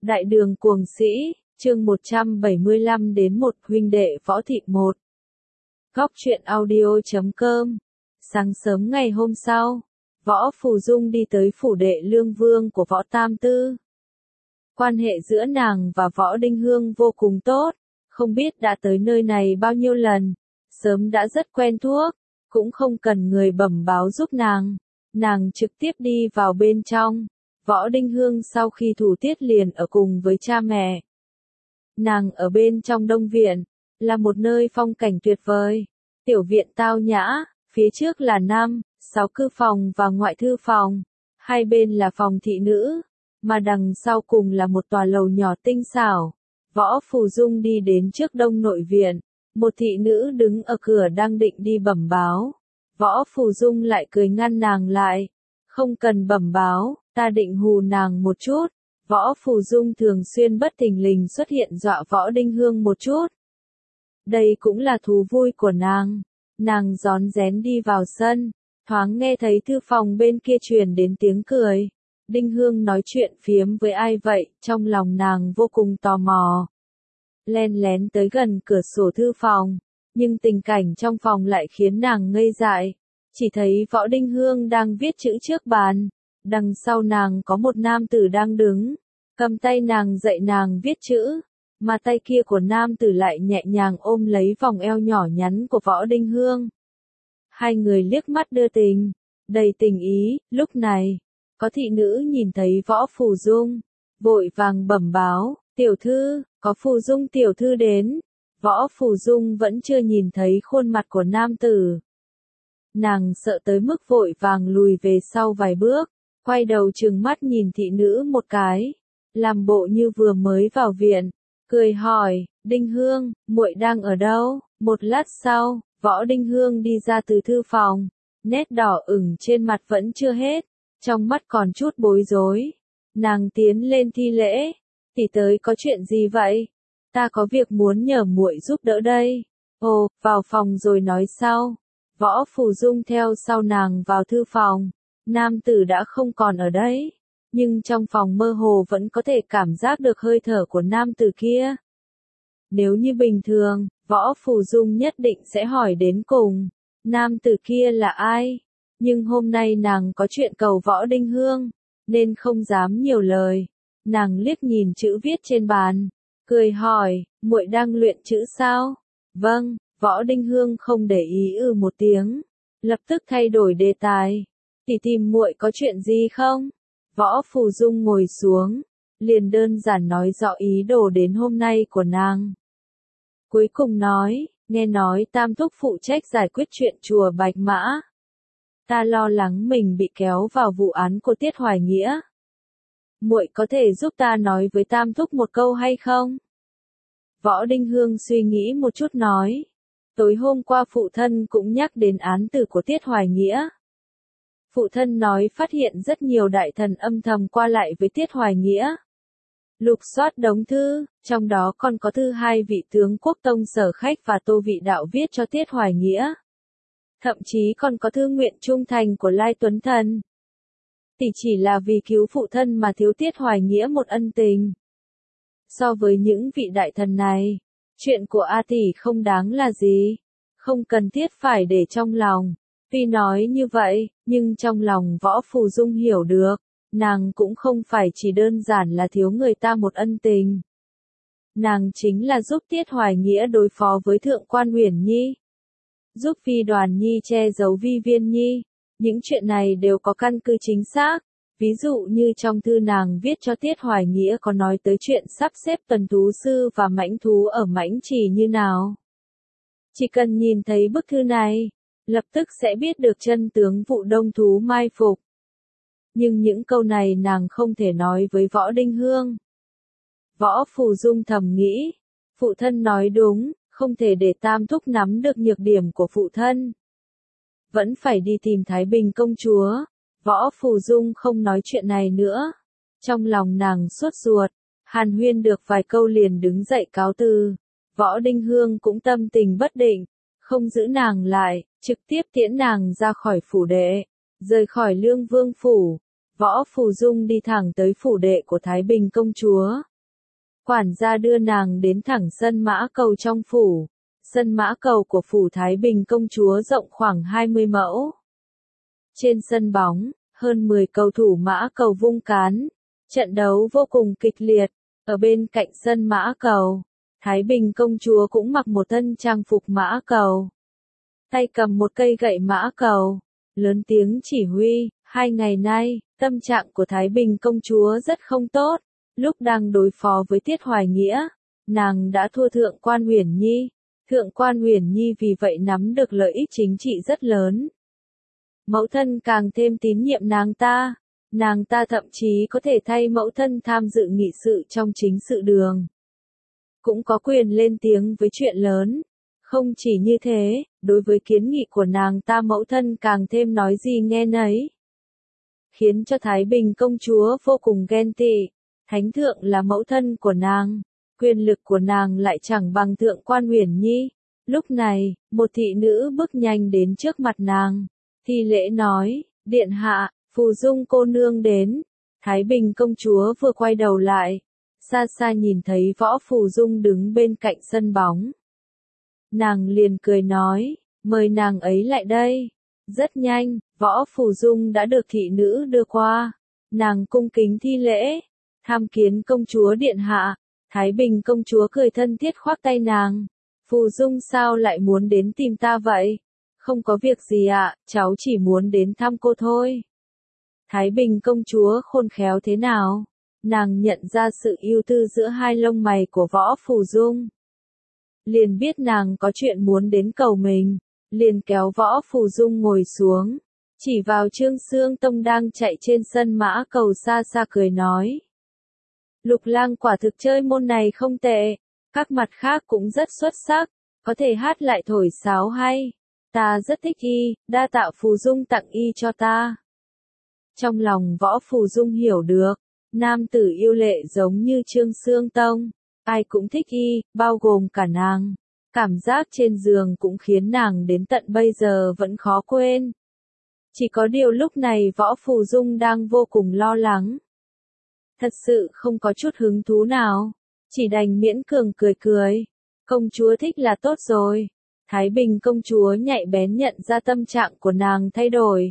Đại đường cuồng sĩ, chương 175 đến một huynh đệ võ thị một. Góc truyện audio.com. Sáng sớm ngày hôm sau, Võ Phù Dung đi tới phủ đệ lương vương của Võ Tam Tư. Quan hệ giữa nàng và Võ Đinh Hương vô cùng tốt, không biết đã tới nơi này bao nhiêu lần, sớm đã rất quen thuộc, cũng không cần người bẩm báo giúp nàng trực tiếp đi vào bên trong. Võ Đinh Hương sau khi thủ tiết liền ở cùng với cha mẹ. Nàng ở bên trong Đông Viện, là một nơi phong cảnh tuyệt vời, tiểu viện tao nhã, phía trước là 5-6 cư phòng và ngoại thư phòng, hai bên là phòng thị nữ, mà đằng sau cùng là một tòa lầu nhỏ tinh xảo. Võ Phù Dung đi đến trước Đông Nội Viện, một thị nữ đứng ở cửa đang định đi bẩm báo. Võ Phù Dung lại cười ngăn nàng lại, không cần bẩm báo, ta định hù nàng một chút. Võ Phù Dung thường xuyên bất thình lình xuất hiện dọa Võ Đinh Hương một chút. Đây cũng là thú vui của nàng. Nàng rón rén đi vào sân, thoáng nghe thấy thư phòng bên kia truyền đến tiếng cười. Đinh Hương nói chuyện phiếm với ai vậy, trong lòng nàng vô cùng tò mò. Len lén tới gần cửa sổ thư phòng, nhưng tình cảnh trong phòng lại khiến nàng ngây dại. Chỉ thấy Võ Đinh Hương đang viết chữ trước bàn, đằng sau nàng có một nam tử đang đứng, cầm tay nàng dạy nàng viết chữ, mà tay kia của nam tử lại nhẹ nhàng ôm lấy vòng eo nhỏ nhắn của Võ Đinh Hương. Hai người liếc mắt đưa tình, đầy tình ý. Lúc này, có thị nữ nhìn thấy Võ Phù Dung, vội vàng bẩm báo, tiểu thư, có Phù Dung tiểu thư đến. Võ Phù Dung vẫn chưa nhìn thấy khuôn mặt của nam tử. Nàng sợ tới mức vội vàng lùi về sau vài bước, quay đầu trừng mắt nhìn thị nữ một cái, làm bộ như vừa mới vào viện, cười hỏi, Đinh Hương, muội đang ở đâu? Một lát sau, Võ Đinh Hương đi ra từ thư phòng, nét đỏ ửng trên mặt vẫn chưa hết, trong mắt còn chút bối rối. Nàng tiến lên thi lễ, tỷ tới có chuyện gì vậy? Ta có việc muốn nhờ muội giúp đỡ đây. Ồ, vào phòng rồi nói sau. Võ Phù Dung theo sau nàng vào thư phòng. Nam tử đã không còn ở đấy, nhưng trong phòng mơ hồ vẫn có thể cảm giác được hơi thở của nam tử kia. Nếu như bình thường, Võ Phù Dung nhất định sẽ hỏi đến cùng, nam tử kia là ai? Nhưng hôm nay nàng có chuyện cầu Võ Đinh Hương, nên không dám nhiều lời. Nàng liếc nhìn chữ viết trên bàn, cười hỏi, muội đang luyện chữ sao? Vâng. Võ Đinh Hương không để ý một tiếng, lập tức thay đổi đề tài. Tỷ tìm muội có chuyện gì không? Võ Phù Dung ngồi xuống, liền đơn giản nói rõ ý đồ đến hôm nay của nàng. Cuối cùng nói, nghe nói Tam thúc phụ trách giải quyết chuyện chùa Bạch Mã. Ta lo lắng mình bị kéo vào vụ án của Tiết Hoài Nghĩa. Muội có thể giúp ta nói với Tam thúc một câu hay không? Võ Đinh Hương suy nghĩ một chút nói. Tối hôm qua phụ thân cũng nhắc đến án tử của Tiết Hoài Nghĩa. Phụ thân nói phát hiện rất nhiều đại thần âm thầm qua lại với Tiết Hoài Nghĩa. Lục soát đống thư, trong đó còn có thư hai vị tướng quốc tông Sở Khách và Tô Vị Đạo viết cho Tiết Hoài Nghĩa. Thậm chí còn có thư nguyện trung thành của Lai Tuấn Thần. Tỷ chỉ là vì cứu phụ thân mà thiếu Tiết Hoài Nghĩa một ân tình. So với những vị đại thần này, chuyện của A tỷ không đáng là gì, không cần thiết phải để trong lòng. Tuy nói như vậy, nhưng trong lòng Võ Phù Dung hiểu được, nàng cũng không phải chỉ đơn giản là thiếu người ta một ân tình. Nàng chính là giúp Tiết Hoài Nghĩa đối phó với Thượng quan Uyển Nhi, giúp Vi Đoàn Nhi che giấu Vi Viên Nhi. Những chuyện này đều có căn cứ chính xác. Ví dụ như trong thư nàng viết cho Tiết Hoài Nghĩa có nói tới chuyện sắp xếp tuần thú sư và mãnh thú ở Mãnh Trì như nào. Chỉ cần nhìn thấy bức thư này, lập tức sẽ biết được chân tướng vụ đông thú mai phục. Nhưng những câu này nàng không thể nói với Võ Đinh Hương. Võ Phù Dung thầm nghĩ, phụ thân nói đúng, không thể để Tam thúc nắm được nhược điểm của phụ thân. Vẫn phải đi tìm Thái Bình công chúa. Võ Phù Dung không nói chuyện này nữa. Trong lòng nàng sốt ruột, hàn huyên được vài câu liền đứng dậy cáo từ. Võ Đinh Hương cũng tâm tình bất định, không giữ nàng lại, trực tiếp tiễn nàng ra khỏi phủ đệ, rời khỏi Lương Vương phủ. Võ Phù Dung đi thẳng tới phủ đệ của Thái Bình công chúa. Quản gia đưa nàng đến thẳng sân mã cầu trong phủ. Sân mã cầu của phủ Thái Bình công chúa rộng khoảng 20 mẫu. Trên sân bóng, hơn 10 cầu thủ mã cầu vung cán. Trận đấu vô cùng kịch liệt. Ở bên cạnh sân mã cầu, Thái Bình công chúa cũng mặc một thân trang phục mã cầu. Tay cầm một cây gậy mã cầu, lớn tiếng chỉ huy. 2 ngày nay, tâm trạng của Thái Bình công chúa rất không tốt. Lúc đang đối phó với Tiết Hoài Nghĩa, nàng đã thua Thượng quan Uyển Nhi. Thượng quan Uyển Nhi vì vậy nắm được lợi ích chính trị rất lớn. Mẫu thân càng thêm tín nhiệm nàng ta thậm chí có thể thay mẫu thân tham dự nghị sự trong chính sự đường. Cũng có quyền lên tiếng với chuyện lớn. Không chỉ như thế, đối với kiến nghị của nàng ta mẫu thân càng thêm nói gì nghe nấy. Khiến cho Thái Bình công chúa vô cùng ghen tị. Thánh thượng là mẫu thân của nàng, quyền lực của nàng lại chẳng bằng Thượng quan Uyển Nhi. Lúc này, một thị nữ bước nhanh đến trước mặt nàng. Thi lễ nói, điện hạ, Phù Dung cô nương đến. Thái Bình công chúa vừa quay đầu lại, xa xa nhìn thấy Võ Phù Dung đứng bên cạnh sân bóng. Nàng liền cười nói, mời nàng ấy lại đây. Rất nhanh, Võ Phù Dung đã được thị nữ đưa qua. Nàng cung kính thi lễ, tham kiến công chúa điện hạ. Thái Bình công chúa cười thân thiết khoác tay nàng. Phù Dung sao lại muốn đến tìm ta vậy? Không có việc gì ạ, cháu chỉ muốn đến thăm cô thôi. Thái Bình công chúa khôn khéo thế nào? Nàng nhận ra sự ưu tư giữa hai lông mày của Võ Phù Dung. Liền biết nàng có chuyện muốn đến cầu mình, liền kéo Võ Phù Dung ngồi xuống, chỉ vào Trương Xương Tông đang chạy trên sân mã cầu xa xa cười nói. Lục Lang quả thực chơi môn này không tệ, các mặt khác cũng rất xuất sắc, có thể hát lại thổi sáo hay. Ta rất thích y, đa tạ Phù Dung tặng y cho ta. Trong lòng Võ Phù Dung hiểu được, nam tử yêu lệ giống như Trương Xương Tông, ai cũng thích y, bao gồm cả nàng. Cảm giác trên giường cũng khiến nàng đến tận bây giờ vẫn khó quên. Chỉ có điều lúc này Võ Phù Dung đang vô cùng lo lắng. Thật sự không có chút hứng thú nào, chỉ đành miễn cường cười cười. Công chúa thích là tốt rồi. Thái Bình công chúa nhạy bén nhận ra tâm trạng của nàng thay đổi.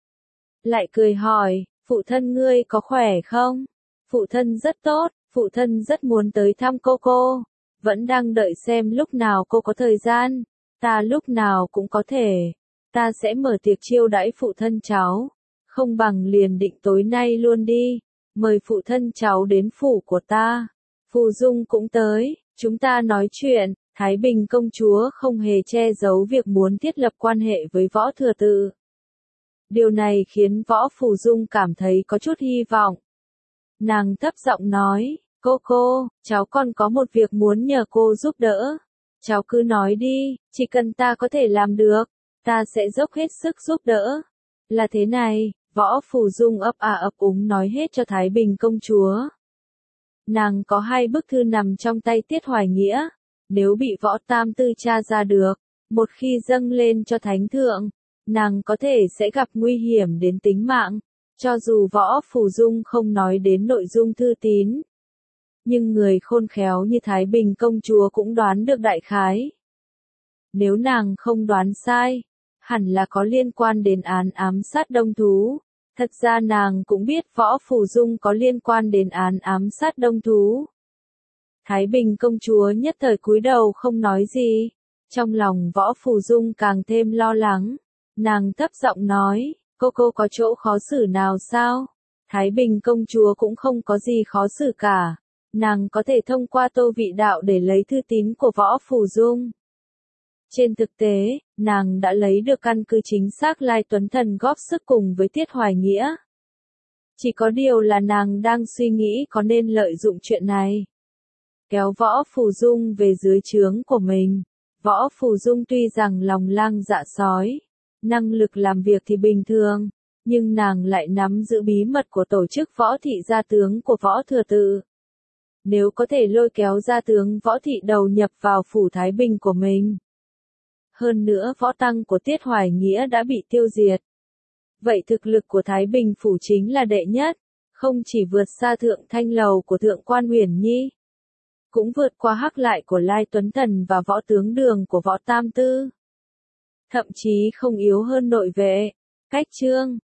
Lại cười hỏi, phụ thân ngươi có khỏe không? Phụ thân rất tốt, phụ thân rất muốn tới thăm cô. Vẫn đang đợi xem lúc nào cô có thời gian. Ta lúc nào cũng có thể. Ta sẽ mở tiệc chiêu đãi phụ thân cháu. Không bằng liền định tối nay luôn đi. Mời phụ thân cháu đến phủ của ta. Phù Dung cũng tới, chúng ta nói chuyện. Thái Bình công chúa không hề che giấu việc muốn thiết lập quan hệ với Võ Thừa Tự. Điều này khiến Võ Phù Dung cảm thấy có chút hy vọng. Nàng thấp giọng nói, cô, cháu còn có một việc muốn nhờ cô giúp đỡ. Cháu cứ nói đi, chỉ cần ta có thể làm được, ta sẽ dốc hết sức giúp đỡ. Là thế này, Võ Phù Dung ấp ấp úng nói hết cho Thái Bình công chúa. Nàng có 2 bức thư nằm trong tay Tiết Hoài Nghĩa. Nếu bị Võ Tam Tư tra ra được, một khi dâng lên cho Thánh Thượng, nàng có thể sẽ gặp nguy hiểm đến tính mạng, cho dù Võ Phù Dung không nói đến nội dung thư tín. Nhưng người khôn khéo như Thái Bình công chúa cũng đoán được đại khái. Nếu nàng không đoán sai, hẳn là có liên quan đến án ám sát Đông Thú. Thật ra nàng cũng biết Võ Phù Dung có liên quan đến án ám sát Đông Thú. Thái Bình công chúa nhất thời cúi đầu không nói gì. Trong lòng Võ Phù Dung càng thêm lo lắng. Nàng thấp giọng nói, cô có chỗ khó xử nào sao? Thái Bình công chúa cũng không có gì khó xử cả. Nàng có thể thông qua Tô Vị Đạo để lấy thư tín của Võ Phù Dung. Trên thực tế, nàng đã lấy được căn cứ chính xác Lai Tuấn Thần góp sức cùng với Tiết Hoài Nghĩa. Chỉ có điều là nàng đang suy nghĩ có nên lợi dụng chuyện này. Kéo Võ Phù Dung về dưới trướng của mình. Võ Phù Dung tuy rằng lòng lang dạ sói, năng lực làm việc thì bình thường, nhưng nàng lại nắm giữ bí mật của tổ chức võ thị gia tướng của Võ Thừa Tự. Nếu có thể lôi kéo gia tướng Võ thị đầu nhập vào phủ Thái Bình của mình. Hơn nữa võ tăng của Tiết Hoài Nghĩa đã bị tiêu diệt. Vậy thực lực của Thái Bình phủ chính là đệ nhất, không chỉ vượt xa Thượng Thanh Lầu của Thượng quan Uyển Nhi. cũng vượt qua Hắc Lại của Lai Tuấn Thần và Võ Tướng Đường của Võ Tam Tư. Thậm chí không yếu hơn nội vệ. Cách chương